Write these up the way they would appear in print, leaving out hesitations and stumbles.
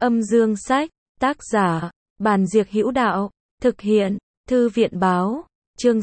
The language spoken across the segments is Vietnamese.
Âm dương sách, tác giả, Bàn Diệc Hữu Đạo, thực hiện, Thư viện báo, chương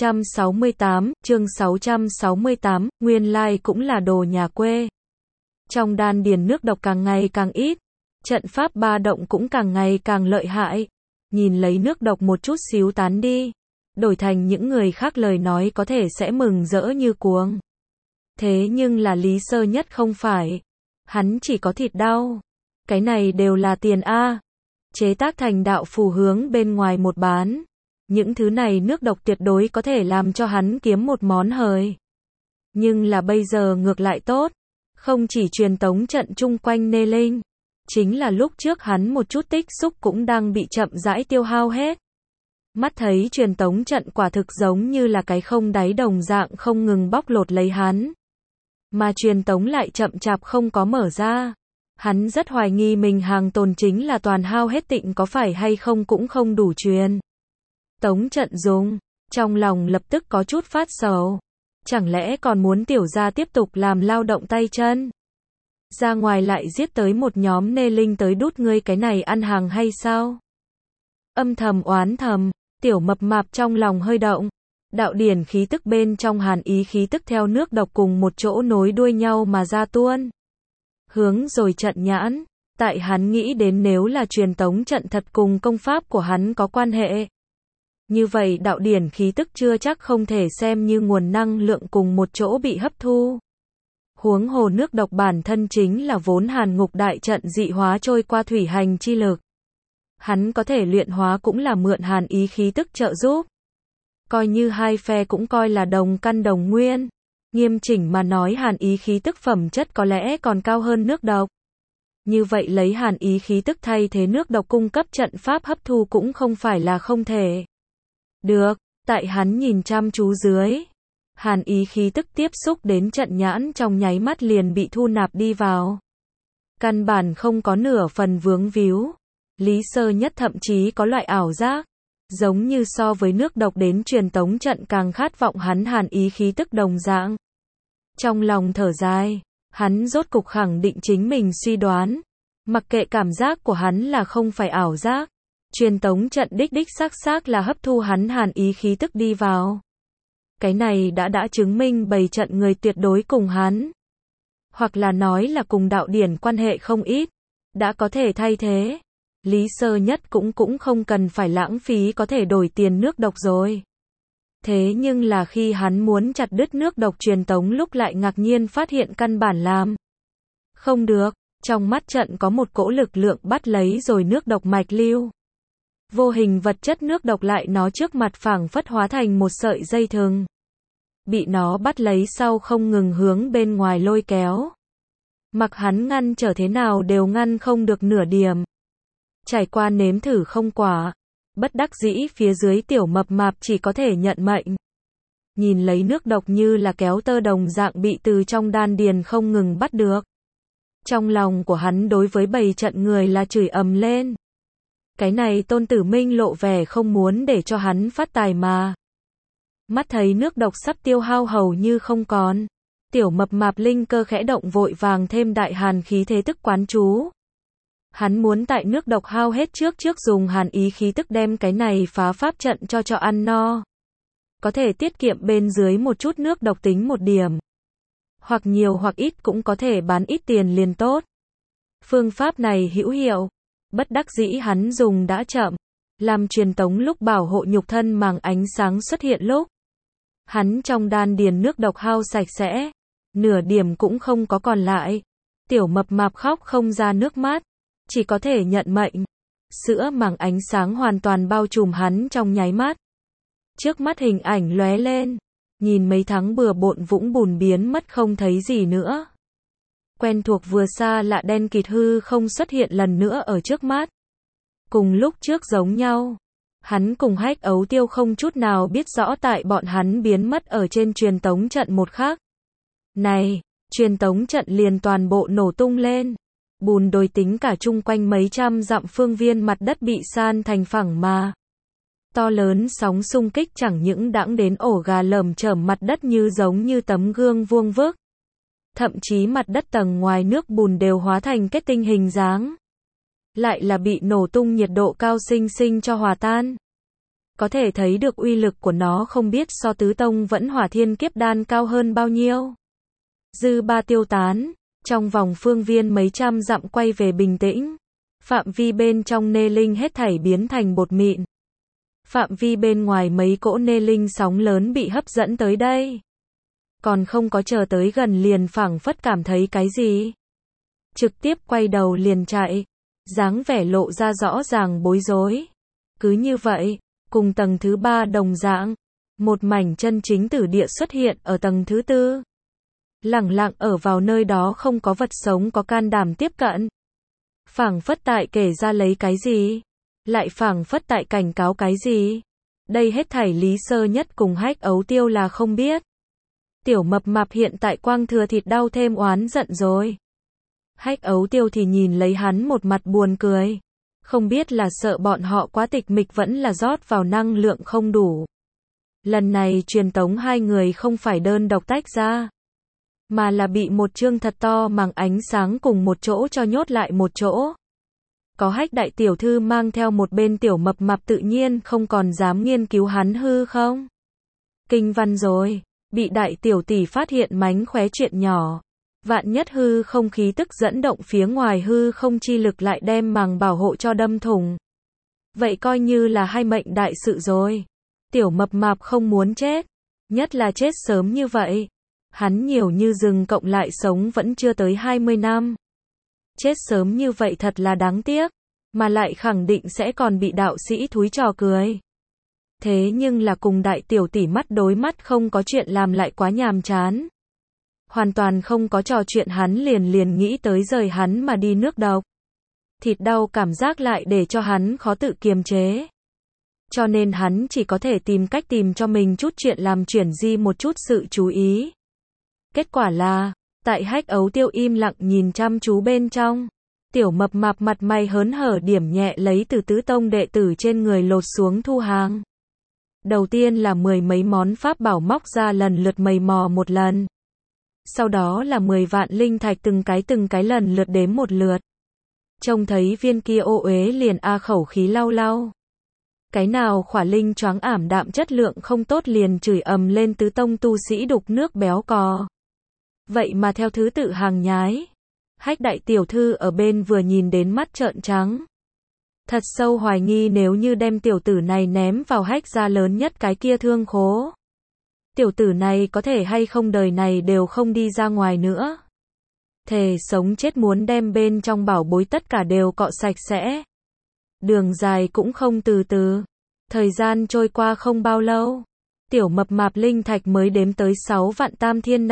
668, nguyên lai cũng là đồ nhà quê. Trong đan điền nước độc càng ngày càng ít, trận pháp ba động cũng càng ngày càng lợi hại, nhìn lấy nước độc một chút xíu tán đi, đổi thành những người khác lời nói có thể sẽ mừng rỡ như cuồng. Thế nhưng là Lý Sơ Nhất không phải, hắn chỉ có thịt đau. Cái này đều là tiền a. Chế tác thành đạo phù hướng bên ngoài một bán. Những thứ này nước độc tuyệt đối có thể làm cho hắn kiếm một món hời. Nhưng là bây giờ ngược lại tốt. Không chỉ truyền tống trận chung quanh Nê Linh. Chính là lúc trước hắn một chút tích xúc cũng đang bị chậm rãi tiêu hao hết. Mắt thấy truyền tống trận quả thực giống như là cái không đáy đồng dạng không ngừng bóc lột lấy hắn. Mà truyền tống lại chậm chạp không có mở ra. Hắn rất hoài nghi mình hàng tồn chính là toàn hao hết tịnh có phải hay không cũng không đủ truyền tống trận dùng. Trong lòng lập tức có chút phát sầu. Chẳng lẽ còn muốn tiểu gia tiếp tục làm lao động tay chân? Ra ngoài lại giết tới một nhóm Nê Linh tới đút ngươi cái này ăn hàng hay sao? Âm thầm oán thầm, tiểu mập mạp trong lòng hơi động. Đạo điển khí tức bên trong hàn ý khí tức theo nước độc cùng một chỗ nối đuôi nhau mà ra tuôn. Hướng rồi trận nhãn, tại hắn nghĩ đến nếu là truyền tống trận thật cùng công pháp của hắn có quan hệ. Như vậy đạo điển khí tức chưa chắc không thể xem như nguồn năng lượng cùng một chỗ bị hấp thu. Huống hồ nước độc bản thân chính là vốn hàn ngục đại trận dị hóa trôi qua thủy hành chi lực. Hắn có thể luyện hóa cũng là mượn hàn ý khí tức trợ giúp. Coi như hai phe cũng coi là đồng căn đồng nguyên. Nghiêm chỉnh mà nói hàn ý khí tức phẩm chất có lẽ còn cao hơn nước độc. Như vậy lấy hàn ý khí tức thay thế nước độc cung cấp trận pháp hấp thu cũng không phải là không thể. Được, tại hắn nhìn chăm chú dưới. Hàn ý khí tức tiếp xúc đến trận nhãn trong nháy mắt liền bị thu nạp đi vào. Căn bản không có nửa phần vướng víu. Lý Sơ Nhất thậm chí có loại ảo giác. Giống như so với nước độc đến truyền tống trận càng khát vọng hắn hàn ý khí tức đồng dạng. Trong lòng thở dài, hắn rốt cục khẳng định chính mình suy đoán. Mặc kệ cảm giác của hắn là không phải ảo giác. Truyền tống trận đích xác là hấp thu hắn hàn ý khí tức đi vào. Cái này đã chứng minh bầy trận người tuyệt đối cùng hắn. Hoặc là nói là cùng đạo điển quan hệ không ít. Đã có thể thay thế. Lý Sơ Nhất cũng không cần phải lãng phí có thể đổi tiền nước độc rồi. Thế nhưng là khi hắn muốn chặt đứt nước độc truyền tống lúc lại ngạc nhiên phát hiện căn bản làm không được, trong mắt trận có một cỗ lực lượng bắt lấy rồi nước độc mạch lưu. Vô hình vật chất nước độc lại nó trước mặt phảng phất hóa thành một sợi dây thừng. Bị nó bắt lấy sau không ngừng hướng bên ngoài lôi kéo. Mặc hắn ngăn trở thế nào đều ngăn không được nửa điểm. Trải qua nếm thử không quả. Bất đắc dĩ phía dưới tiểu mập mạp chỉ có thể nhận mệnh. Nhìn lấy nước độc như là kéo tơ đồng dạng bị từ trong đan điền không ngừng bắt được. Trong lòng của hắn đối với bầy trận người là chửi ầm lên. Cái này Tôn Tử Minh lộ vẻ không muốn để cho hắn phát tài mà. Mắt thấy nước độc sắp tiêu hao hầu như không còn. Tiểu mập mạp linh cơ khẽ động vội vàng thêm đại hàn khí thế tức quán chú. Hắn muốn tại nước độc hao hết trước dùng hàn ý khí tức đem cái này phá pháp trận cho ăn no. Có thể tiết kiệm bên dưới một chút nước độc tính một điểm. Hoặc nhiều hoặc ít cũng có thể bán ít tiền liền tốt. Phương pháp này hữu hiệu. Bất đắc dĩ hắn dùng đã chậm. Làm truyền tống lúc bảo hộ nhục thân màng ánh sáng xuất hiện lúc. Hắn trong đan điền nước độc hao sạch sẽ. Nửa điểm cũng không có còn lại. Tiểu mập mạp khóc không ra nước mắt. Chỉ có thể nhận mệnh. Sữa màng ánh sáng hoàn toàn bao trùm hắn trong nháy mắt. Trước mắt hình ảnh lóe lên. Nhìn mấy tháng bừa bộn vũng bùn biến mất không thấy gì nữa. Quen thuộc vừa xa lạ đen kịt hư không xuất hiện lần nữa ở trước mắt. Cùng lúc trước giống nhau. Hắn cùng Hách Ấu Tiêu không chút nào biết rõ tại bọn hắn biến mất ở trên truyền tống trận một khắc. Này, truyền tống trận liền toàn bộ nổ tung lên. Bùn đồi tính cả chung quanh mấy trăm dặm phương viên mặt đất bị san thành phẳng mà. To lớn sóng xung kích chẳng những đãng đến ổ gà lởm chởm mặt đất như giống như tấm gương vuông vức. Thậm chí mặt đất tầng ngoài nước bùn đều hóa thành kết tinh hình dáng. lại là bị nổ tung nhiệt độ cao sinh sinh cho hòa tan. Có thể thấy được uy lực của nó không biết so tứ tông vẫn hỏa thiên kiếp đan cao hơn bao nhiêu. Dư ba tiêu tán, trong vòng phương viên mấy trăm dặm quay về bình tĩnh. Phạm vi bên trong nê linh hết thảy biến thành bột mịn. Phạm vi bên ngoài mấy cỗ nê linh sóng lớn bị hấp dẫn tới đây. Còn không có chờ tới gần liền phảng phất cảm thấy cái gì. Trực tiếp quay đầu liền chạy. Dáng vẻ lộ ra rõ ràng bối rối. Cứ như vậy, cùng tầng thứ 3 đồng dạng. Một mảnh chân chính tử địa xuất hiện ở tầng thứ 4. Lẳng lặng ở vào nơi đó không có vật sống có can đảm tiếp cận. Phảng phất tại kể ra lấy cái gì? Lại phảng phất tại cảnh cáo cái gì? Đây hết thảy Lý Sơ Nhất cùng Hách Ấu Tiêu là không biết. Tiểu Mập Mạp hiện tại quang thừa thịt đau thêm oán giận rồi. Hách Ấu Tiêu thì nhìn lấy hắn một mặt buồn cười. Không biết là sợ bọn họ quá tịch mịch vẫn là rót vào năng lượng không đủ. Lần này truyền tống hai người không phải đơn độc tách ra, mà là bị một chương thật to màng ánh sáng cùng một chỗ cho nhốt lại một chỗ. Có Hách đại tiểu thư mang theo một bên Tiểu Mập Mạp tự nhiên không còn dám nghiên cứu hắn hư không. Kinh văn rồi, bị đại tiểu tỷ phát hiện mánh khóe chuyện nhỏ. Vạn nhất hư không khí tức dẫn động phía ngoài hư không chi lực lại đem màng bảo hộ cho đâm thủng. Vậy coi như là hai mệnh đại sự rồi. Tiểu Mập Mạp không muốn chết, nhất là chết sớm như vậy. Hắn nhiều như rừng cộng lại sống vẫn chưa tới 20 năm. Chết sớm như vậy thật là đáng tiếc, mà lại khẳng định sẽ còn bị đạo sĩ thúi trò cười. Thế nhưng là cùng đại tiểu tỷ mắt đối mắt không có chuyện làm lại quá nhàm chán. Hoàn toàn không có trò chuyện hắn liền nghĩ tới rời hắn mà đi nước độc. Thịt đau cảm giác lại để cho hắn khó tự kiềm chế. Cho nên hắn chỉ có thể tìm cách tìm cho mình chút chuyện làm chuyển di một chút sự chú ý. Kết quả là, tại Hách Ấu Tiêu im lặng nhìn chăm chú bên trong, Tiểu Mập Mạp mặt mày hớn hở điểm nhẹ lấy từ tứ tông đệ tử trên người lột xuống thu hàng. Đầu tiên là 10 mấy món pháp bảo móc ra lần lượt mày mò một lần. Sau đó là 10 vạn linh thạch từng cái lần lượt đếm một lượt. Trông thấy viên kia ô uế liền khẩu khí lau lau. Cái nào khỏa linh choáng ảm đạm chất lượng không tốt liền chửi ầm lên tứ tông tu sĩ đục nước béo cò. Vậy mà theo thứ tự hàng nhái. Hách đại tiểu thư ở bên vừa nhìn đến mắt trợn trắng. Thật sâu hoài nghi nếu như đem tiểu tử này ném vào Hách gia lớn nhất cái kia thương khố. Tiểu tử này có thể hay không đời này đều không đi ra ngoài nữa. Thề sống chết muốn đem bên trong bảo bối tất cả đều cọ sạch sẽ. Đường dài cũng không từ từ. Thời gian trôi qua không bao lâu. Tiểu Mập Mạp linh thạch mới đếm tới 6 vạn tam thiên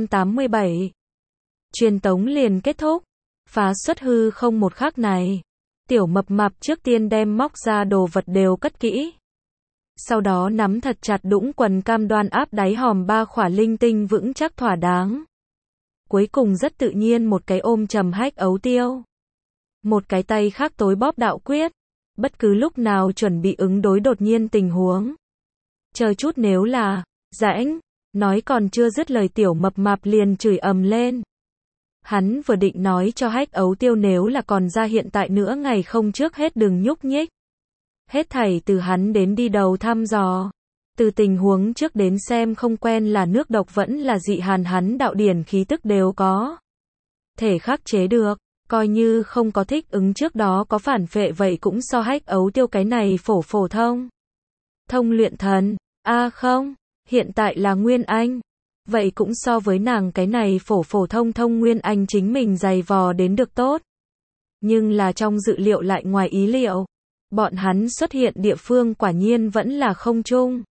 587. Truyền tống liền kết thúc. Phá xuất hư không một khắc này. Tiểu Mập Mạp trước tiên đem móc ra đồ vật đều cất kỹ. Sau đó nắm thật chặt đũng quần cam đoan áp đáy hòm 3 khỏa linh tinh vững chắc thỏa đáng. Cuối cùng rất tự nhiên một cái ôm chầm Hách Ấu Tiêu. Một cái tay khác tối bóp đạo quyết. Bất cứ lúc nào chuẩn bị ứng đối đột nhiên tình huống. Chờ chút nếu là, rãnh, nói còn chưa dứt lời Tiểu Mập Mạp liền chửi ầm lên. Hắn vừa định nói cho Hách Ấu Tiêu nếu là còn ra hiện tại nữa ngày không trước hết đừng nhúc nhích. Hết thảy từ hắn đến đi đầu thăm dò. Từ tình huống trước đến xem không quen là nước độc vẫn là dị hàn hắn đạo điển khí tức đều có. Thể khắc chế được, coi như không có thích ứng trước đó có phản phệ vậy cũng so Hách Ấu Tiêu cái này phổ thông. Thông luyện thần, không, hiện tại là Nguyên Anh. Vậy cũng so với nàng cái này phổ thông Nguyên Anh chính mình dày vò đến được tốt. Nhưng là trong dự liệu lại ngoài ý liệu. Bọn hắn xuất hiện địa phương quả nhiên vẫn là không chung.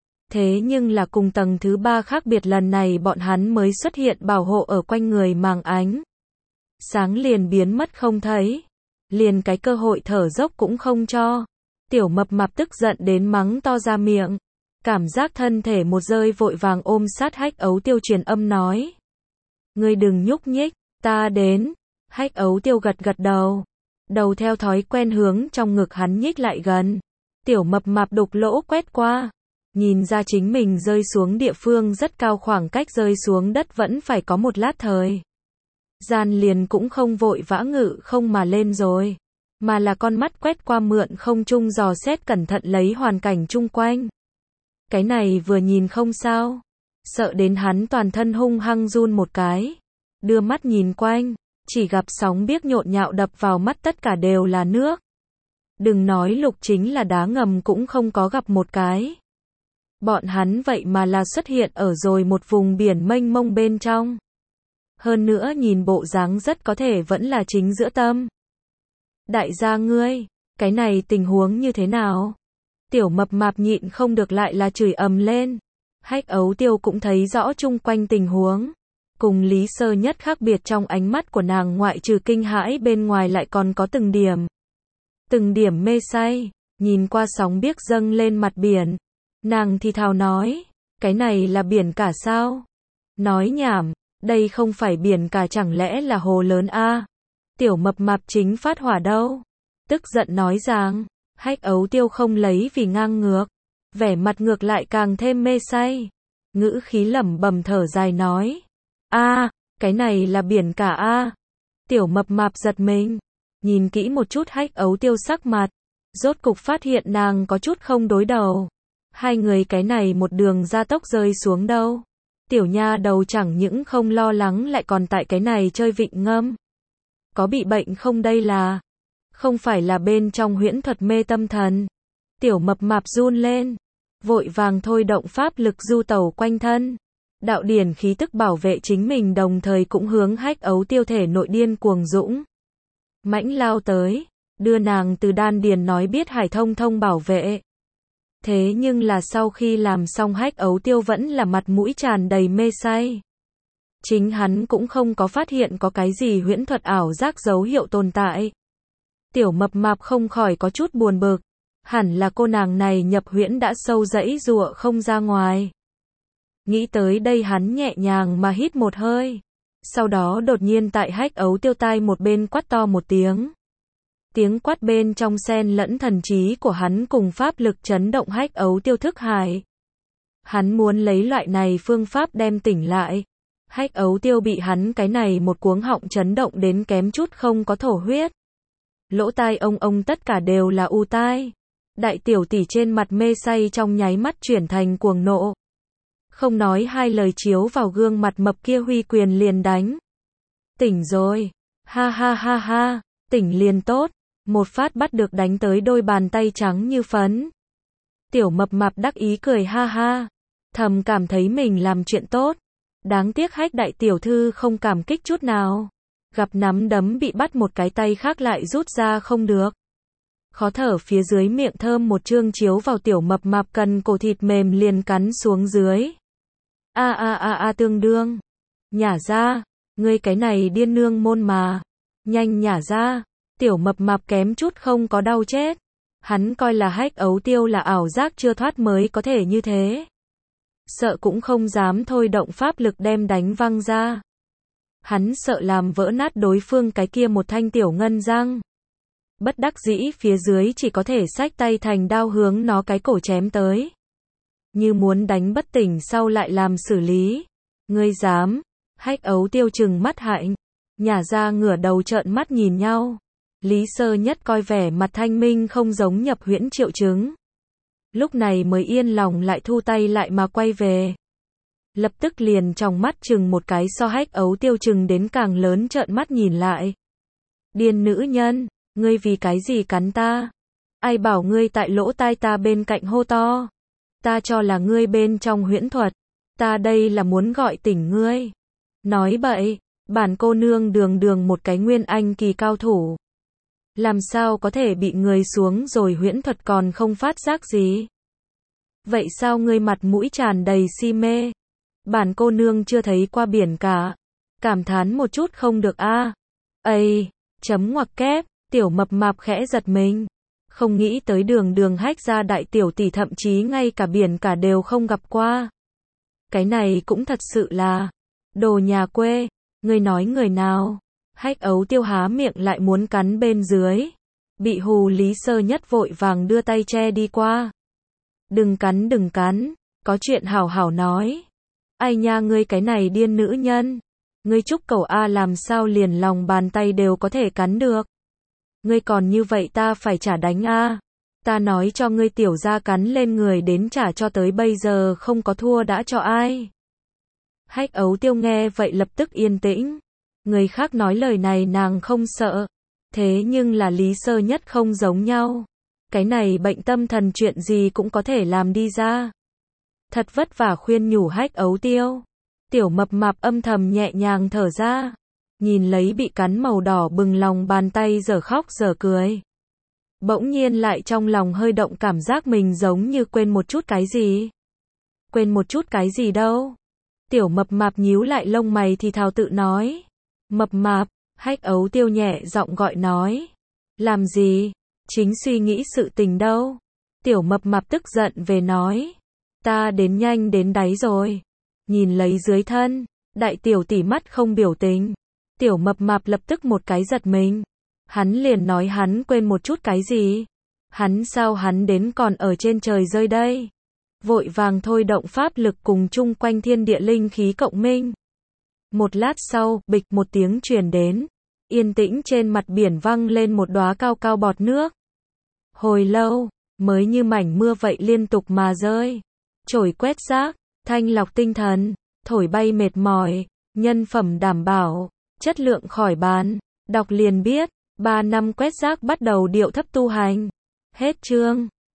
Thế nhưng là cùng tầng thứ 3 khác biệt lần này bọn hắn mới xuất hiện bảo hộ ở quanh người màng ánh. Sáng liền biến mất không thấy. Liền cái cơ hội thở dốc cũng không cho. Tiểu Mập Mạp tức giận đến mắng to ra miệng. Cảm giác thân thể một rơi vội vàng ôm sát Hách Ấu Tiêu truyền âm nói. Ngươi đừng nhúc nhích, ta đến. Hách Ấu Tiêu gật đầu. Đầu theo thói quen hướng trong ngực hắn nhích lại gần. Tiểu Mập Mạp đục lỗ quét qua. Nhìn ra chính mình rơi xuống địa phương rất cao khoảng cách rơi xuống đất vẫn phải có một lát thời. Gian liền cũng không vội vã ngự không mà lên rồi. mà là con mắt quét qua mượn không trung dò xét cẩn thận lấy hoàn cảnh chung quanh. Cái này vừa nhìn không sao, sợ đến hắn toàn thân hung hăng run một cái, đưa mắt nhìn quanh, chỉ gặp sóng biếc nhộn nhạo đập vào mắt tất cả đều là nước. Đừng nói Lục Chính là đá ngầm cũng không có gặp một cái. Bọn hắn vậy mà là xuất hiện ở rồi một vùng biển mênh mông bên trong. Hơn nữa nhìn bộ dáng rất có thể vẫn là chính giữa tâm. Đại gia ngươi, cái này tình huống như thế nào? Tiểu Mập Mạp nhịn không được lại là chửi ầm lên. Hách Ấu Tiêu cũng thấy rõ chung quanh tình huống. Cùng Lý Sơ Nhất khác biệt trong ánh mắt của nàng ngoại trừ kinh hãi bên ngoài lại còn có từng điểm mê say, nhìn qua sóng biếc dâng lên mặt biển. Nàng thì thào nói, cái này là biển cả sao? Nói nhảm, đây không phải biển cả chẳng lẽ là hồ lớn a? Tiểu Mập Mạp chính phát hỏa đâu. Tức giận nói rằng, Hách Ấu Tiêu không lấy vì ngang ngược, vẻ mặt ngược lại càng thêm mê say. Ngữ khí lẩm bẩm thở dài nói, a, cái này là biển cả a. Tiểu Mập Mạp giật mình, nhìn kỹ một chút Hách Ấu Tiêu sắc mặt, rốt cục phát hiện nàng có chút không đối đầu. Hai người cái này một đường gia tốc rơi xuống đâu. Tiểu nha đầu chẳng những không lo lắng lại còn tại cái này chơi vịnh ngâm. Có bị bệnh không đây là? Không phải là bên trong huyễn thuật mê tâm thần. Tiểu Mập Mạp run lên, vội vàng thôi động pháp lực du tẩu quanh thân. Đạo điển khí tức bảo vệ chính mình đồng thời cũng hướng Hách Ấu Tiêu thể nội điên cuồng dũng mãnh lao tới, đưa nàng từ đan điền nói biết hải thông thông bảo vệ. Thế nhưng là sau khi làm xong Hách Ấu Tiêu vẫn là mặt mũi tràn đầy mê say. Chính hắn cũng không có phát hiện có cái gì huyễn thuật ảo giác dấu hiệu tồn tại. Tiểu Mập Mạp không khỏi có chút buồn bực. Hẳn là cô nàng này nhập huyễn đã sâu giãy giụa không ra ngoài. Nghĩ tới đây hắn nhẹ nhàng mà hít một hơi. Sau đó đột nhiên tại Hách Ấu Tiêu tai một bên quát to một tiếng. Tiếng quát bên trong xen lẫn thần trí của hắn cùng pháp lực chấn động Hách Ấu Tiêu thức hải. Hắn muốn lấy loại này phương pháp đem tỉnh lại. Hách Ấu Tiêu bị hắn cái này một cuống họng chấn động đến kém chút không có thổ huyết. Lỗ tai ông tất cả đều là u tai. Đại tiểu tỷ trên mặt mê say trong nháy mắt chuyển thành cuồng nộ. Không nói hai lời chiếu vào gương mặt mập kia huy quyền liền đánh. Tỉnh rồi. Ha ha ha ha. Tỉnh liền tốt. Một phát bắt được đánh tới đôi bàn tay trắng như phấn. Tiểu Mập Mạp đắc ý cười ha ha. Thầm cảm thấy mình làm chuyện tốt. Đáng tiếc Hách đại tiểu thư không cảm kích chút nào. Gặp nắm đấm bị bắt một cái tay khác lại rút ra không được. Khó thở phía dưới miệng thơm một chương chiếu vào Tiểu Mập Mạp cần cổ thịt mềm liền cắn xuống dưới. A tương đương. Nhả ra, ngươi cái này điên nương môn mà. Nhanh nhả ra. Tiểu Mập Mạp kém chút không có đau chết. Hắn coi là Hách Ấu Tiêu là ảo giác chưa thoát mới có thể như thế. Sợ cũng không dám thôi động pháp lực đem đánh văng ra. Hắn sợ làm vỡ nát đối phương cái kia một thanh tiểu ngân răng. Bất đắc dĩ phía dưới chỉ có thể xách tay thành đao hướng nó cái cổ chém tới. Như muốn đánh bất tỉnh sau lại làm xử lý. Ngươi dám? Hách Ấu Tiêu trừng mắt hạnh. Nhả ra ngửa đầu trợn mắt nhìn nhau. Lý Sơ Nhất coi vẻ mặt thanh minh không giống nhập huyễn triệu chứng. Lúc này mới yên lòng lại thu tay lại mà quay về. Lập tức liền trong mắt chừng một cái so Hách Ấu Tiêu chừng đến càng lớn trợn mắt nhìn lại. Điên nữ nhân, ngươi vì cái gì cắn ta? Ai bảo ngươi tại lỗ tai ta bên cạnh hô to? Ta cho là ngươi bên trong huyễn thuật. Ta đây là muốn gọi tỉnh ngươi. Nói bậy, bản cô nương đường một cái nguyên anh kỳ cao thủ. Làm sao có thể bị người xuống rồi huyễn thuật còn không phát giác gì? Vậy sao ngươi mặt mũi tràn đầy si mê? Bản cô nương chưa thấy qua biển cả. Cảm thán một chút không được a? Ây, chấm ngoặc kép, Tiểu Mập Mạp khẽ giật mình. Không nghĩ tới đường Hách gia đại tiểu tỷ thậm chí ngay cả biển cả đều không gặp qua. Cái này cũng thật sự là đồ nhà quê. Ngươi nói người nào? Hách Ấu Tiêu há miệng lại muốn cắn bên dưới. Bị hù Lý Sơ Nhất vội vàng đưa tay che đi qua. Đừng cắn, có chuyện hảo hảo nói. Ai nha ngươi cái này điên nữ nhân. Ngươi trúc cầu A làm sao liền lòng bàn tay đều có thể cắn được. Ngươi còn như vậy ta phải trả đánh a. Ta nói cho ngươi tiểu gia cắn lên người đến trả cho tới bây giờ không có thua đã cho ai. Hách Ấu Tiêu nghe vậy lập tức yên tĩnh. Người khác nói lời này nàng không sợ. Thế nhưng là Lý Sơ Nhất không giống nhau. Cái này bệnh tâm thần chuyện gì cũng có thể làm đi ra. Thật vất vả khuyên nhủ Hách Ấu Tiêu. Tiểu mập mạp âm thầm nhẹ nhàng thở ra. Nhìn lấy bị cắn màu đỏ bừng lòng bàn tay giờ khóc giờ cười. Bỗng nhiên lại trong lòng hơi động cảm giác mình giống như quên một chút cái gì. Quên một chút cái gì đâu. Tiểu mập mạp nhíu lại lông mày thì thào tự nói. Mập mạp, Hách Ấu Tiêu nhẹ giọng gọi nói. Làm gì? Chính suy nghĩ sự tình đâu. Tiểu mập mạp tức giận về nói. Ta đến nhanh đến đáy rồi. Nhìn lấy dưới thân, đại tiểu tỷ mắt không biểu tình. Tiểu mập mạp lập tức một cái giật mình. Hắn liền nói hắn quên một chút cái gì. Hắn đến còn ở trên trời rơi đây. Vội vàng thôi động pháp lực cùng chung quanh thiên địa linh khí cộng minh. Một lát sau, bịch một tiếng truyền đến. Yên tĩnh trên mặt biển văng lên một đóa cao cao bọt nước. Hồi lâu, mới như mảnh mưa vậy liên tục mà rơi. Trổi quét rác, thanh lọc tinh thần, thổi bay mệt mỏi, nhân phẩm đảm bảo, chất lượng khỏi bàn. Đọc liền biết, 3 năm quét rác bắt đầu điệu thấp tu hành. Hết chương.